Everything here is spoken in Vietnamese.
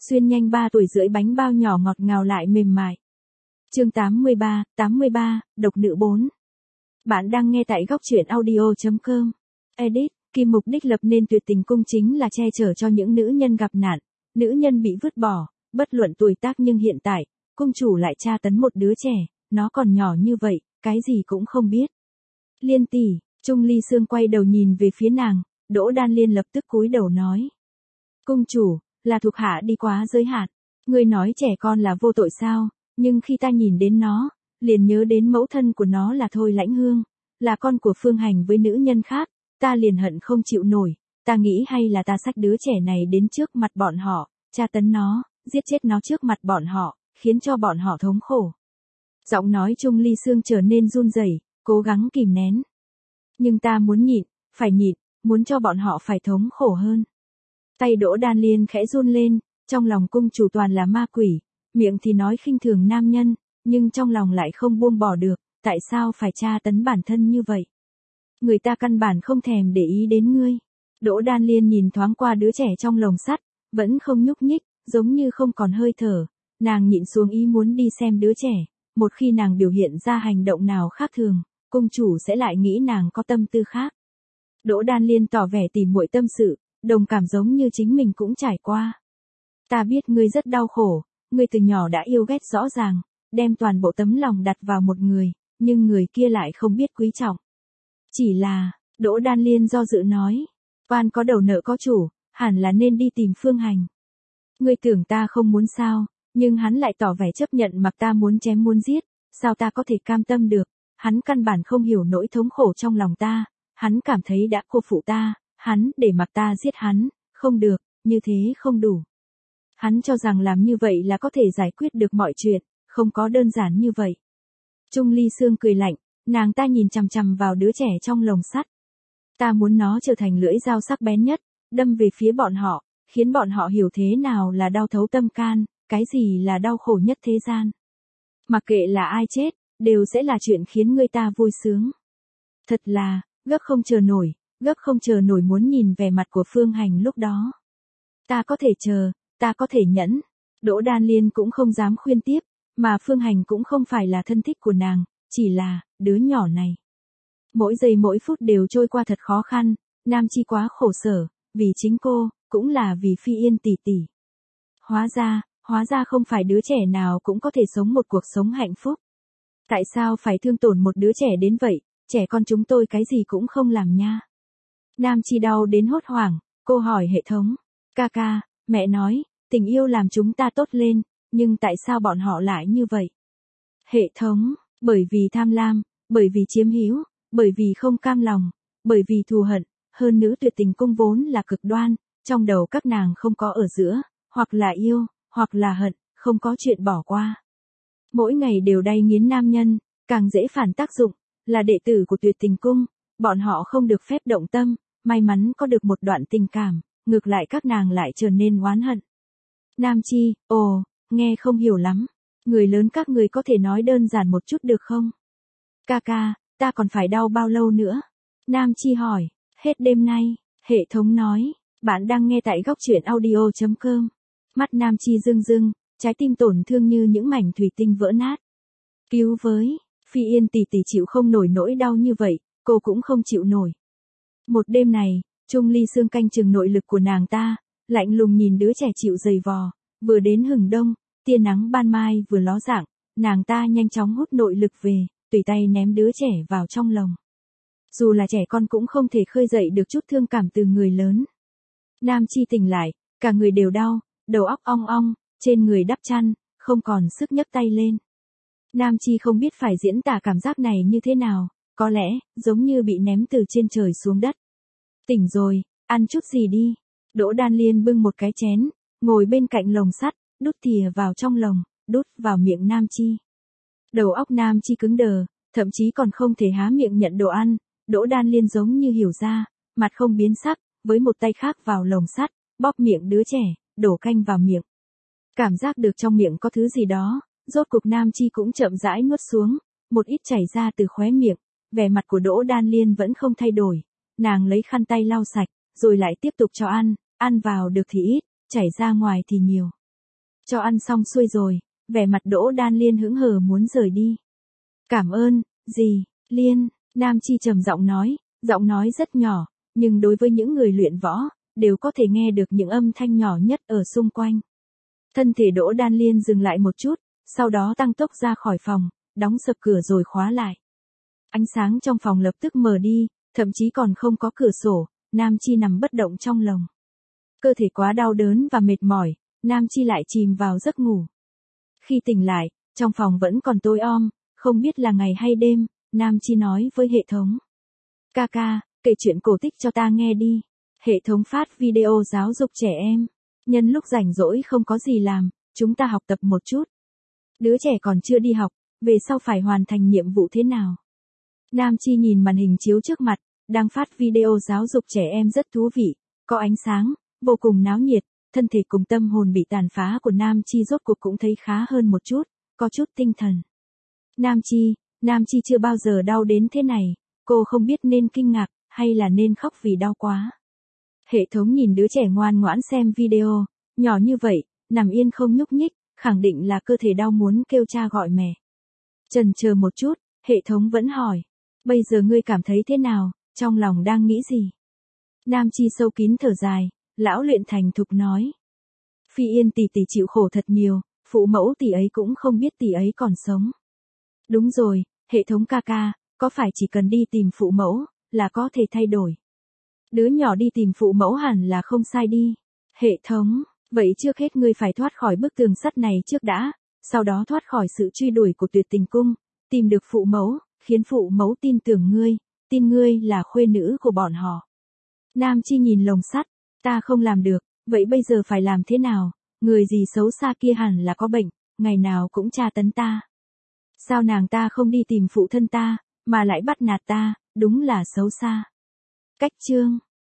xuyên nhanh 3 tuổi rưỡi bánh bao nhỏ ngọt ngào lại mềm mại. Chương 83, độc nữ 4. Bạn đang nghe tại góc truyện audio.com. Edit, Kim mục đích lập nên Tuyệt Tình Cung chính là che chở cho những nữ nhân gặp nạn, nữ nhân bị vứt bỏ, bất luận tuổi tác, nhưng hiện tại, cung chủ lại tra tấn một đứa trẻ, nó còn nhỏ như vậy, cái gì cũng không biết. Liên tỷ, Trung Ly Sương quay đầu nhìn về phía nàng, Đỗ Đan Liên lập tức cúi đầu nói. Cung chủ, là thuộc hạ đi quá giới hạn, ngươi nói trẻ con là vô tội sao, nhưng khi ta nhìn đến nó, liền nhớ đến mẫu thân của nó là Thôi Lãnh Hương, là con của Phương Hành với nữ nhân khác, ta liền hận không chịu nổi, ta nghĩ hay là ta xách đứa trẻ này đến trước mặt bọn họ, tra tấn nó, giết chết nó trước mặt bọn họ, khiến cho bọn họ thống khổ. Giọng nói Trung Ly Sương trở nên run rẩy, cố gắng kìm nén. Nhưng ta muốn nhịn, phải nhịn, muốn cho bọn họ phải thống khổ hơn. Tay Đỗ Đan Liên khẽ run lên, trong lòng cung chủ toàn là ma quỷ, miệng thì nói khinh thường nam nhân, nhưng trong lòng lại không buông bỏ được, tại sao phải tra tấn bản thân như vậy? Người ta căn bản không thèm để ý đến ngươi. Đỗ Đan Liên nhìn thoáng qua đứa trẻ trong lồng sắt, vẫn không nhúc nhích, giống như không còn hơi thở, nàng nhịn xuống ý muốn đi xem đứa trẻ, một khi nàng biểu hiện ra hành động nào khác thường, cung chủ sẽ lại nghĩ nàng có tâm tư khác. Đỗ Đan Liên tỏ vẻ tỉ muội tâm sự, đồng cảm giống như chính mình cũng trải qua. Ta biết ngươi rất đau khổ, ngươi từ nhỏ đã yêu ghét rõ ràng, đem toàn bộ tấm lòng đặt vào một người, nhưng người kia lại không biết quý trọng. Chỉ là, Đỗ Đan Liên do dự nói, oan có đầu nợ có chủ, hẳn là nên đi tìm Phương Hành. Ngươi tưởng ta không muốn sao, nhưng hắn lại tỏ vẻ chấp nhận mặc ta muốn chém muốn giết, sao ta có thể cam tâm được, hắn căn bản không hiểu nỗi thống khổ trong lòng ta, hắn cảm thấy đã cô phụ ta, hắn để mặc ta giết hắn, không được, như thế không đủ. Hắn cho rằng làm như vậy là có thể giải quyết được mọi chuyện, không có đơn giản như vậy. Trung Ly Sương cười lạnh, nàng ta nhìn chằm chằm vào đứa trẻ trong lồng sắt. Ta muốn nó trở thành lưỡi dao sắc bén nhất, đâm về phía bọn họ, khiến bọn họ hiểu thế nào là đau thấu tâm can, cái gì là đau khổ nhất thế gian. Mặc kệ là ai chết, đều sẽ là chuyện khiến người ta vui sướng. Thật là, gấp không chờ nổi muốn nhìn vẻ mặt của Phương Hành lúc đó. Ta có thể chờ, ta có thể nhẫn. Đỗ Đan Liên cũng không dám khuyên tiếp, mà Phương Hành cũng không phải là thân thích của nàng, chỉ là, đứa nhỏ này. Mỗi giây mỗi phút đều trôi qua thật khó khăn, Nam Chi quá khổ sở, vì chính cô, cũng là vì Phi Yên tỷ tỷ. Hóa ra không phải đứa trẻ nào cũng có thể sống một cuộc sống hạnh phúc. Tại sao phải thương tổn một đứa trẻ đến vậy, trẻ con chúng tôi cái gì cũng không làm nha. Nam Chi đau đến hốt hoảng, cô hỏi hệ thống. Ca, mẹ nói, tình yêu làm chúng ta tốt lên, nhưng tại sao bọn họ lại như vậy? Hệ thống, bởi vì tham lam, bởi vì chiếm hữu, bởi vì không cam lòng, bởi vì thù hận, hơn nữa Tuyệt Tình Cung vốn là cực đoan, trong đầu các nàng không có ở giữa, hoặc là yêu, hoặc là hận, không có chuyện bỏ qua. Mỗi ngày đều đay nghiến nam nhân, càng dễ phản tác dụng, là đệ tử của Tuyệt Tình Cung, bọn họ không được phép động tâm, may mắn có được một đoạn tình cảm, ngược lại các nàng lại trở nên oán hận. Nam Chi, nghe không hiểu lắm, người lớn các người có thể nói đơn giản một chút được không? Ca, ta còn phải đau bao lâu nữa? Nam Chi hỏi, hết đêm nay, hệ thống nói, bạn đang nghe tại góc truyện audio.com. Mắt Nam Chi rưng rưng, trái tim tổn thương như những mảnh thủy tinh vỡ nát. Cứu với, Phi Yên tỷ tỷ chịu không nổi nỗi đau như vậy, cô cũng không chịu nổi. Một đêm này, Trung Ly Sương canh chừng nội lực của nàng ta, lạnh lùng nhìn đứa trẻ chịu giày vò, vừa đến hừng đông, tia nắng ban mai vừa ló dạng, nàng ta nhanh chóng hút nội lực về, tùy tay ném đứa trẻ vào trong lồng. Dù là trẻ con cũng không thể khơi dậy được chút thương cảm từ người lớn. Nam Chi tỉnh lại, cả người đều đau, đầu óc ong ong, trên người đắp chăn, không còn sức nhấc tay lên. Nam Chi không biết phải diễn tả cảm giác này như thế nào, có lẽ, giống như bị ném từ trên trời xuống đất. Tỉnh rồi, ăn chút gì đi. Đỗ Đan Liên bưng một cái chén, ngồi bên cạnh lồng sắt, đút thìa vào trong lồng, đút vào miệng Nam Chi. Đầu óc Nam Chi cứng đờ, thậm chí còn không thể há miệng nhận đồ ăn. Đỗ Đan Liên giống như hiểu ra, mặt không biến sắc, với một tay khác vào lồng sắt, bóp miệng đứa trẻ, đổ canh vào miệng. Cảm giác được trong miệng có thứ gì đó, rốt cục Nam Chi cũng chậm rãi nuốt xuống, một ít chảy ra từ khóe miệng, vẻ mặt của Đỗ Đan Liên vẫn không thay đổi, nàng lấy khăn tay lau sạch, rồi lại tiếp tục cho ăn vào được thì ít, chảy ra ngoài thì nhiều. Cho ăn xong xuôi rồi, vẻ mặt Đỗ Đan Liên hững hờ muốn rời đi. Cảm ơn, dì, Liên, Nam Chi trầm giọng nói rất nhỏ, nhưng đối với những người luyện võ, đều có thể nghe được những âm thanh nhỏ nhất ở xung quanh. Thân thể Đỗ Đan Liên dừng lại một chút, sau đó tăng tốc ra khỏi phòng, đóng sập cửa rồi khóa lại. Ánh sáng trong phòng lập tức mờ đi, thậm chí còn không có cửa sổ, Nam Chi nằm bất động trong lồng. Cơ thể quá đau đớn và mệt mỏi, Nam Chi lại chìm vào giấc ngủ. Khi tỉnh lại, trong phòng vẫn còn tối om, không biết là ngày hay đêm, Nam Chi nói với hệ thống. Ca, kể chuyện cổ tích cho ta nghe đi. Hệ thống phát video giáo dục trẻ em. Nhân lúc rảnh rỗi không có gì làm, chúng ta học tập một chút. Đứa trẻ còn chưa đi học, về sau phải hoàn thành nhiệm vụ thế nào? Nam Chi nhìn màn hình chiếu trước mặt, đang phát video giáo dục trẻ em rất thú vị, có ánh sáng, vô cùng náo nhiệt, thân thể cùng tâm hồn bị tàn phá của Nam Chi rốt cuộc cũng thấy khá hơn một chút, có chút tinh thần. Nam Chi chưa bao giờ đau đến thế này, cô không biết nên kinh ngạc, hay là nên khóc vì đau quá. Hệ thống nhìn đứa trẻ ngoan ngoãn xem video, nhỏ như vậy, nằm yên không nhúc nhích, khẳng định là cơ thể đau muốn kêu cha gọi mẹ. Chần chờ một chút, hệ thống vẫn hỏi, bây giờ ngươi cảm thấy thế nào, trong lòng đang nghĩ gì? Nam Chi sâu kín thở dài, lão luyện thành thục nói. Phi Yên tỷ tỷ chịu khổ thật nhiều, phụ mẫu tỷ ấy cũng không biết tỷ ấy còn sống. Đúng rồi, hệ thống ca, có phải chỉ cần đi tìm phụ mẫu, là có thể thay đổi? Đứa nhỏ đi tìm phụ mẫu hẳn là không sai đi. Hệ thống, vậy trước hết ngươi phải thoát khỏi bức tường sắt này trước đã, sau đó thoát khỏi sự truy đuổi của Tuyệt Tình Cung, tìm được phụ mẫu, khiến phụ mẫu tin tưởng ngươi, tin ngươi là khuê nữ của bọn họ. Nam Chi nhìn lồng sắt, ta không làm được, vậy bây giờ phải làm thế nào? Người gì xấu xa kia hẳn là có bệnh, ngày nào cũng tra tấn ta. Sao nàng ta không đi tìm phụ thân ta, mà lại bắt nạt ta, đúng là xấu xa. Cách chương